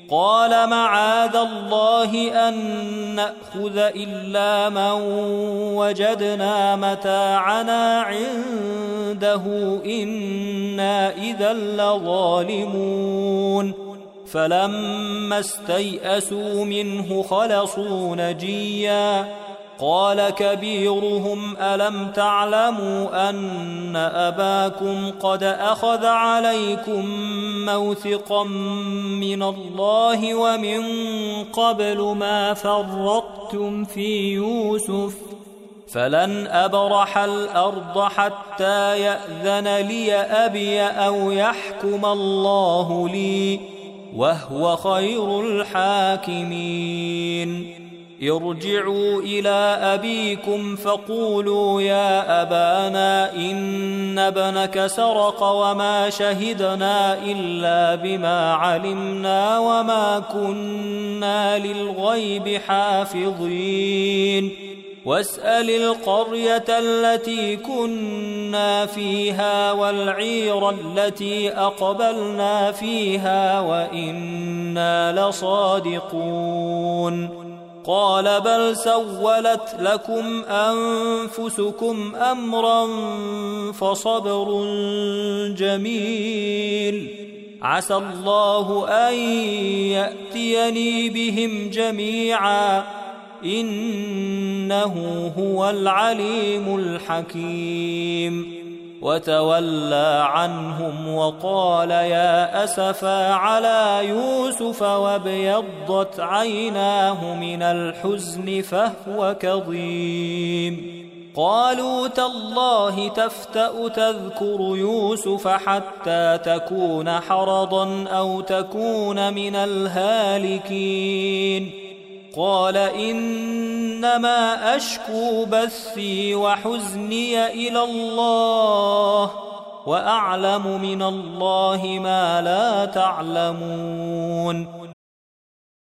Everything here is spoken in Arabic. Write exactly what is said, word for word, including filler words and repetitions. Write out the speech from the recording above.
قال معاذ الله أن نأخذ إلا من وجدنا متاعنا عنده إنا إذا لظالمون فلما استيئسوا منه خلصوا نجيا قال كبيرهم ألم تعلموا أن أباكم قد أخذ عليكم موثقا من الله ومن قبل ما فرطتم في يوسف فلن أبرح الأرض حتى يأذن لي أبي أو يحكم الله لي وهو خير الحاكمين ارجعوا إلى أبيكم فقولوا يا أبانا إن ابنك سرق وما شهدنا إلا بما علمنا وما كنا للغيب حافظين واسأل القرية التي كنا فيها والعير التي أقبلنا فيها وإنا لصادقون قال بل سولت لكم أنفسكم أمرا فصبر جميل عسى الله أن يأتيني بهم جميعا إنه هو العليم الحكيم وتولى عنهم وقال يا أسفا على يوسف وابيضت عيناه من الحزن فهو كظيم قالوا تالله تفتأ تذكر يوسف حتى تكون حرضا أو تكون من الهالكين قال إنما أشكو بثي وحزني إلى الله وأعلم من الله ما لا تعلمون